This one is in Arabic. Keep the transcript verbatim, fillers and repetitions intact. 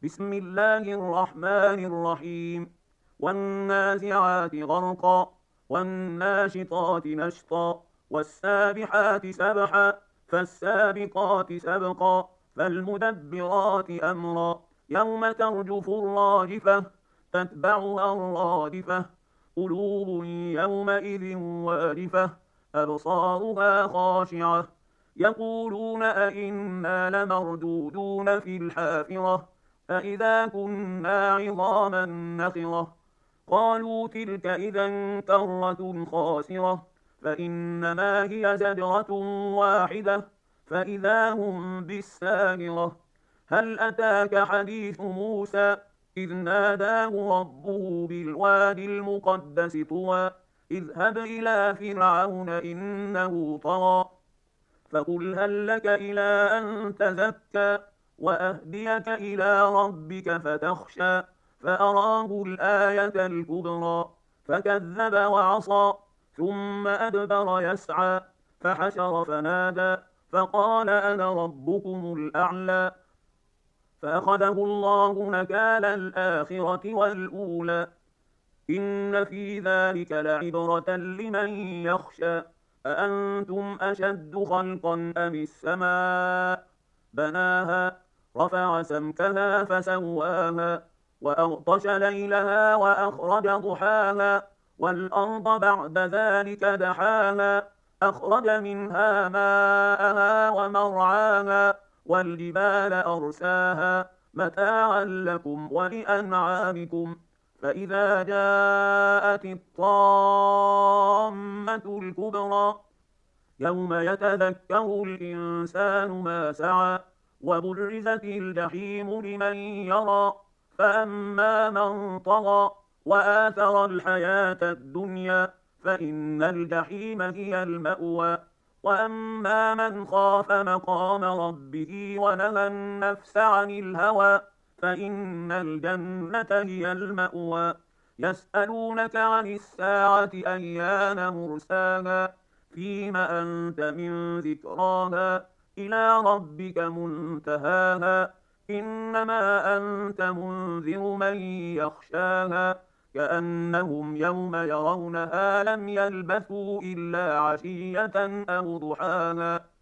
بسم الله الرحمن الرحيم. والنازعات غرقا والناشطات نشطا والسابحات سبحا فالسابقات سبقا فالمدبرات أمرا يوم ترجف الراجفة تتبعها الرادفة قلوب يومئذ واجفة أبصارها خاشعة يقولون أئنا لمردودون في الحافرة أإذا كنا عظاما نخرة قالوا تلك إذا كرة خاسرة فإنما هي زجرة واحدة فإذا هم بالساهرة هل أتاك حديث موسى إذ ناداه ربه بالوادي المقدس طوى اذهب إلى فرعون إنه طغى فقل هل لك إلى أن تزكى وأهديك إلى ربك فتخشى فأراه الآية الكبرى فكذب وعصى ثم أدبر يسعى فحشر فنادى فقال أنا ربكم الأعلى فأخذه الله نكال الآخرة والأولى إن في ذلك لعبرة لمن يخشى أأنتم أشد خلقا أم السماء بناها رفع سمكها فسواها وأغطش ليلها وأخرج ضحاها والأرض بعد ذلك دحاها أخرج منها ماءها ومرعاها والجبال أرساها متاعا لكم ولأنعامكم فإذا جاءت الطامة الكبرى يوم يتذكر الإنسان ما سعى وبرزت الجحيم لمن يرى فأما من طغى وآثر الحياة الدنيا فإن الجحيم هي المأوى وأما من خاف مقام ربه ونهى النفس عن الهوى فإن الجنة هي المأوى يسألونك عن الساعة أيان مرساها فيم أنت من ذكراها إلى ربك منتهاها إنما أنت منذر من يخشاها كأنهم يوم يرونها لم يلبثوا إلا عشية أو ضحاها